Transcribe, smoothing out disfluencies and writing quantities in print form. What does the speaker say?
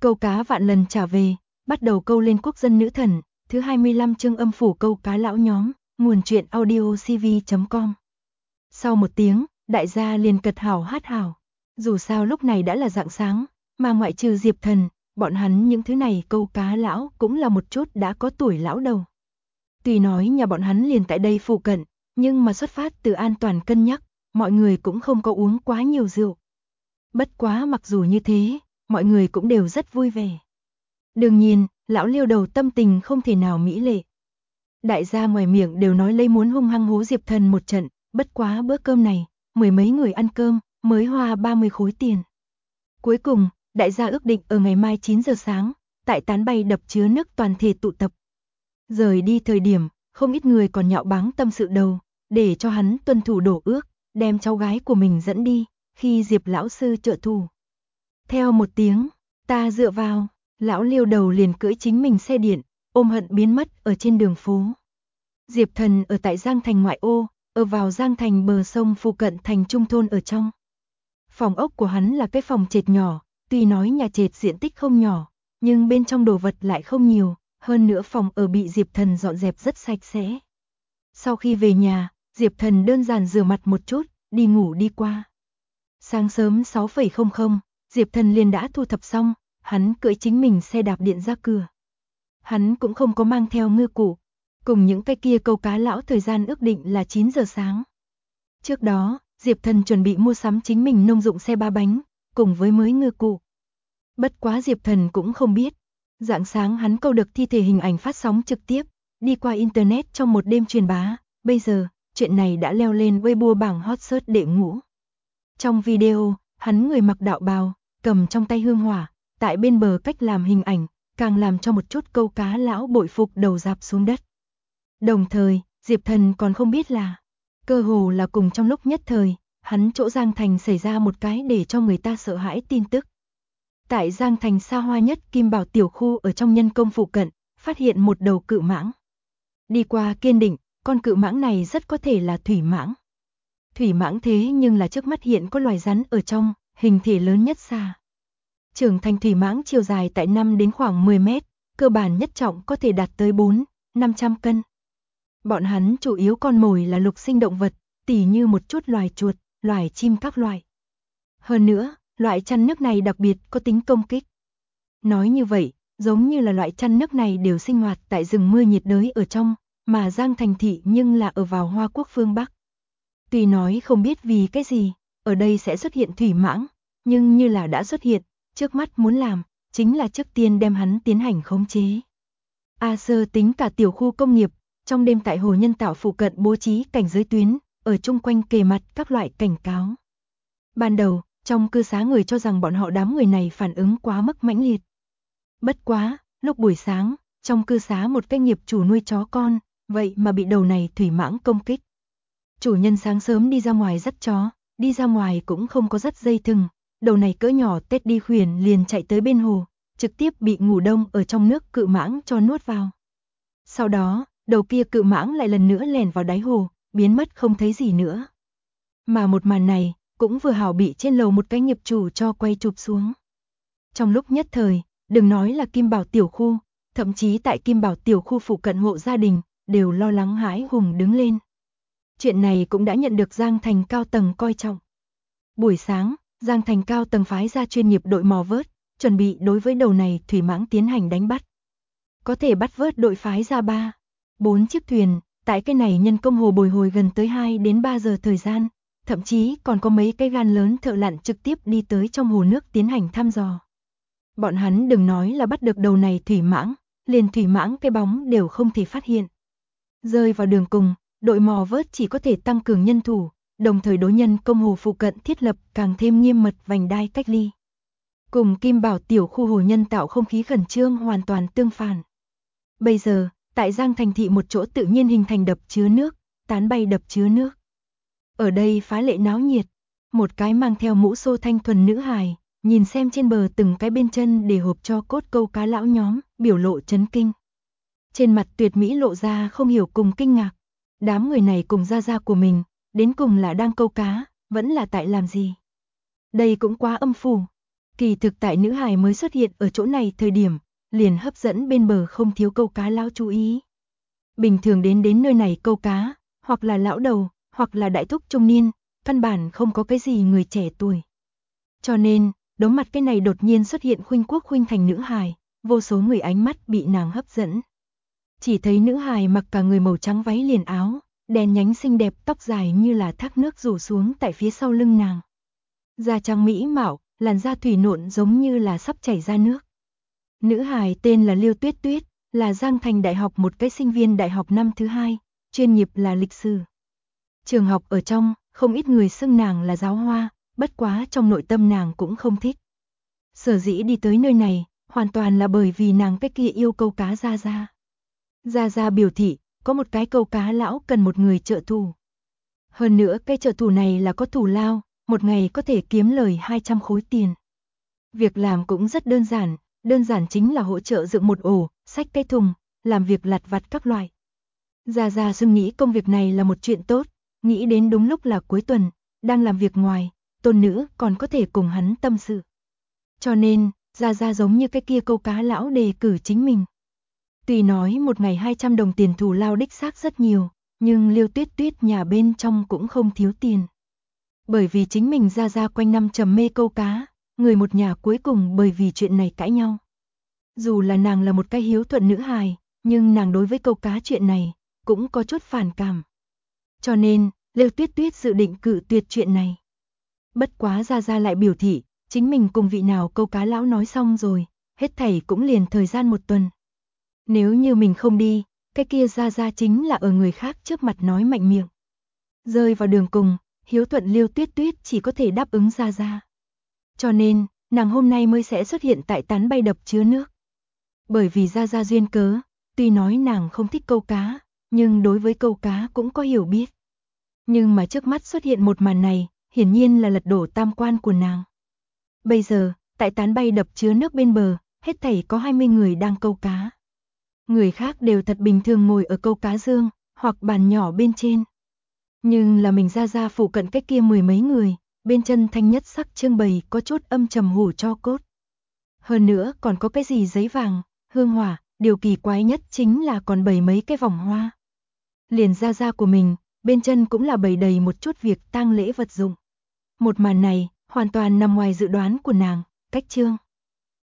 Câu cá vạn lần trả về, bắt đầu câu lên quốc dân nữ thần, thứ 25 chương âm phủ câu cá lão nhóm, nguồn truyện audiocv.com. Sau một tiếng, đại gia liền cật hảo hát hảo. Dù sao lúc này đã là rạng sáng, mà ngoại trừ Diệp Thần, bọn hắn những thứ này câu cá lão cũng là một chút đã có tuổi lão đầu. Tuy nói nhà bọn hắn liền tại đây phụ cận, nhưng mà xuất phát từ an toàn cân nhắc, mọi người cũng không có uống quá nhiều rượu. Bất quá mặc dù như thế, mọi người cũng đều rất vui vẻ. Đương nhiên, lão Liêu đầu tâm tình không thể nào mỹ lệ. Đại gia ngoài miệng đều nói lấy muốn hung hăng hố Diệp Thần một trận, bất quá bữa cơm này, mười mấy người ăn cơm, mới hoa 30 khối tiền. Cuối cùng, đại gia ước định ở ngày mai 9 giờ sáng, tại tán bay đập chứa nước toàn thể tụ tập. Rời đi thời điểm, không ít người còn nhạo báng tâm sự đầu, để cho hắn tuân thủ đổ ước, đem cháu gái của mình dẫn đi, khi Diệp lão sư trợ thủ. Theo một tiếng, ta dựa vào, lão Liêu đầu liền cưỡi chính mình xe điện, ôm hận biến mất ở trên đường phố. Diệp Thần ở tại Giang Thành ngoại ô, ở vào Giang Thành bờ sông phụ cận thành trung thôn ở trong. Phòng ốc của hắn là cái phòng trệt nhỏ, tuy nói nhà trệt diện tích không nhỏ, nhưng bên trong đồ vật lại không nhiều, hơn nữa phòng ở bị Diệp Thần dọn dẹp rất sạch sẽ. Sau khi về nhà, Diệp Thần đơn giản rửa mặt một chút, đi ngủ đi qua. Sáng sớm 6:00, Diệp Thần liền đã thu thập xong, hắn cưỡi chính mình xe đạp điện ra cửa. Hắn cũng không có mang theo ngư cụ, cùng những cái kia câu cá lão thời gian ước định là 9 giờ sáng. Trước đó, Diệp Thần chuẩn bị mua sắm chính mình nông dụng xe 3 bánh, cùng với mới ngư cụ. Bất quá Diệp Thần cũng không biết, rạng sáng hắn câu được thi thể hình ảnh phát sóng trực tiếp, đi qua internet trong một đêm truyền bá, bây giờ, chuyện này đã leo lên Weibo bảng hot search đệ ngũ. Trong video, hắn người mặc đạo bào, cầm trong tay hương hỏa, tại bên bờ cách làm hình ảnh, càng làm cho một chút câu cá lão bội phục đầu rạp xuống đất. Đồng thời, Diệp Thần còn không biết là, cơ hồ là cùng trong lúc nhất thời, hắn chỗ Giang Thành xảy ra một cái để cho người ta sợ hãi tin tức. Tại Giang Thành xa hoa nhất Kim Bảo tiểu khu ở trong nhân công phụ cận, phát hiện một đầu cự mãng. Đi qua kiên định, con cự mãng này rất có thể là thủy mãng. Thủy mãng thế nhưng là trước mắt hiện có loài rắn ở trong, hình thể lớn nhất xa. Trưởng thành thủy mãng chiều dài tại 5 đến khoảng 10 mét, cơ bản nhất trọng có thể đạt tới 400-500 cân. Bọn hắn chủ yếu con mồi là lục sinh động vật, tỉ như một chút loài chuột, loài chim các loại. Hơn nữa, loại chăn nước này đặc biệt có tính công kích. Nói như vậy, giống như là loại chăn nước này đều sinh hoạt tại rừng mưa nhiệt đới ở trong, mà Giang Thành thị nhưng là ở vào Hoa Quốc phương Bắc. Tuy nói không biết vì cái gì, ở đây sẽ xuất hiện thủy mãng, nhưng như là đã xuất hiện, trước mắt muốn làm, chính là trước tiên đem hắn tiến hành khống chế. A Sơ tính cả tiểu khu công nghiệp, trong đêm tại hồ nhân tạo phụ cận bố trí cảnh giới tuyến, ở chung quanh kề mặt các loại cảnh cáo. Ban đầu, trong cư xá người cho rằng bọn họ đám người này phản ứng quá mức mãnh liệt. Bất quá, lúc buổi sáng, trong cư xá một cái nghiệp chủ nuôi chó con, vậy mà bị đầu này thủy mãng công kích. Chủ nhân sáng sớm đi ra ngoài dắt chó, đi ra ngoài cũng không có dắt dây thừng, đầu này cỡ nhỏ tết đi khuyển liền chạy tới bên hồ, trực tiếp bị ngủ đông ở trong nước cự mãng cho nuốt vào. Sau đó, đầu kia cự mãng lại lần nữa lèn vào đáy hồ, biến mất không thấy gì nữa. Mà một màn này, cũng vừa hảo bị trên lầu một cái nghiệp chủ cho quay chụp xuống. Trong lúc nhất thời, đừng nói là Kim Bảo tiểu khu, thậm chí tại Kim Bảo tiểu khu phụ cận hộ gia đình, đều lo lắng hãi hùng đứng lên. Chuyện này cũng đã nhận được Giang Thành cao tầng coi trọng. Buổi sáng, Giang Thành cao tầng phái ra chuyên nghiệp đội mò vớt, chuẩn bị đối với đầu này thủy mãng tiến hành đánh bắt. Có thể bắt vớt đội phái ra 3-4 chiếc thuyền, tại cái này nhân công hồ bồi hồi gần tới 2 đến 3 giờ thời gian, thậm chí còn có mấy cái gan lớn thợ lặn trực tiếp đi tới trong hồ nước tiến hành thăm dò. Bọn hắn đừng nói là bắt được đầu này thủy mãng, liền thủy mãng cái bóng đều không thể phát hiện. Rơi vào đường cùng, đội mò vớt chỉ có thể tăng cường nhân thủ, đồng thời đối nhân công hồ phụ cận thiết lập càng thêm nghiêm mật vành đai cách ly. Cùng Kim Bảo tiểu khu hồ nhân tạo không khí khẩn trương hoàn toàn tương phản. Bây giờ, tại Giang Thành thị một chỗ tự nhiên hình thành đập chứa nước, tán bay đập chứa nước. Ở đây phá lệ náo nhiệt, một cái mang theo mũ xô thanh thuần nữ hài, nhìn xem trên bờ từng cái bên chân để hộp cho cốt câu cá lão nhóm, biểu lộ chấn kinh. Trên mặt tuyệt mỹ lộ ra không hiểu cùng kinh ngạc. Đám người này cùng gia của mình, đến cùng là đang câu cá, vẫn là tại làm gì? Đây cũng quá âm phủ. Kỳ thực tại nữ hài mới xuất hiện ở chỗ này thời điểm, liền hấp dẫn bên bờ không thiếu câu cá lão chú ý. Bình thường đến nơi này câu cá, hoặc là lão đầu, hoặc là đại thúc trung niên, căn bản không có cái gì người trẻ tuổi. Cho nên, đối mặt cái này đột nhiên xuất hiện khuynh quốc khuynh thành nữ hài, vô số người ánh mắt bị nàng hấp dẫn. Chỉ thấy nữ hài mặc cả người màu trắng váy liền áo, đen nhánh xinh đẹp, tóc dài như là thác nước rủ xuống tại phía sau lưng nàng. Da trắng mỹ mạo, làn da thủy nộn giống như là sắp chảy ra nước. Nữ hài tên là Liêu Tuyết Tuyết, là Giang Thành Đại học một cái sinh viên đại học năm thứ 2, chuyên nghiệp là lịch sử. Trường học ở trong, không ít người xưng nàng là giáo hoa, bất quá trong nội tâm nàng cũng không thích. Sở dĩ đi tới nơi này, hoàn toàn là bởi vì nàng cái kia yêu câu cá Gia Gia. Gia Gia biểu thị, có một cái câu cá lão cần một người trợ thủ. Hơn nữa cái trợ thủ này là có thủ lao, một ngày có thể kiếm lời 200 khối tiền. Việc làm cũng rất đơn giản chính là hỗ trợ dựng một ổ, xách cái thùng, làm việc lặt vặt các loại. Gia Gia suy nghĩ công việc này là một chuyện tốt, nghĩ đến đúng lúc là cuối tuần, đang làm việc ngoài, tôn nữ còn có thể cùng hắn tâm sự. Cho nên, Gia Gia giống như cái kia câu cá lão đề cử chính mình. Tuy nói một ngày 200 đồng tiền thù lao đích xác rất nhiều, nhưng Liêu Tuyết Tuyết nhà bên trong cũng không thiếu tiền. Bởi vì chính mình Gia Gia quanh năm trầm mê câu cá, người một nhà cuối cùng bởi vì chuyện này cãi nhau. Dù là nàng là một cái hiếu thuận nữ hài, nhưng nàng đối với câu cá chuyện này, cũng có chút phản cảm. Cho nên, Liêu Tuyết Tuyết dự định cự tuyệt chuyện này. Bất quá Gia Gia lại biểu thị, chính mình cùng vị nào câu cá lão nói xong rồi, hết thảy cũng liền thời gian một tuần. Nếu như mình không đi, cái kia Gia Gia chính là ở người khác trước mặt nói mạnh miệng. Rơi vào đường cùng, hiếu thuận Liêu Tuyết Tuyết chỉ có thể đáp ứng Gia Gia. Cho nên, nàng hôm nay mới sẽ xuất hiện tại tán bay đập chứa nước. Bởi vì Gia Gia duyên cớ, tuy nói nàng không thích câu cá, nhưng đối với câu cá cũng có hiểu biết. Nhưng mà trước mắt xuất hiện một màn này, hiển nhiên là lật đổ tam quan của nàng. Bây giờ, tại tán bay đập chứa nước bên bờ, hết thảy có 20 người đang câu cá. Người khác đều thật bình thường ngồi ở câu cá dương, hoặc bàn nhỏ bên trên. Nhưng là mình Gia Gia phụ cận cách kia mười mấy người, bên chân thanh nhất sắc trưng bày có chút âm trầm hủ cho cốt. Hơn nữa còn có cái gì giấy vàng, hương hỏa, điều kỳ quái nhất chính là còn bày mấy cái vòng hoa. Liền Gia Gia của mình, bên chân cũng là bày đầy một chút việc tang lễ vật dụng. Một màn này, hoàn toàn nằm ngoài dự đoán của nàng, cách chương.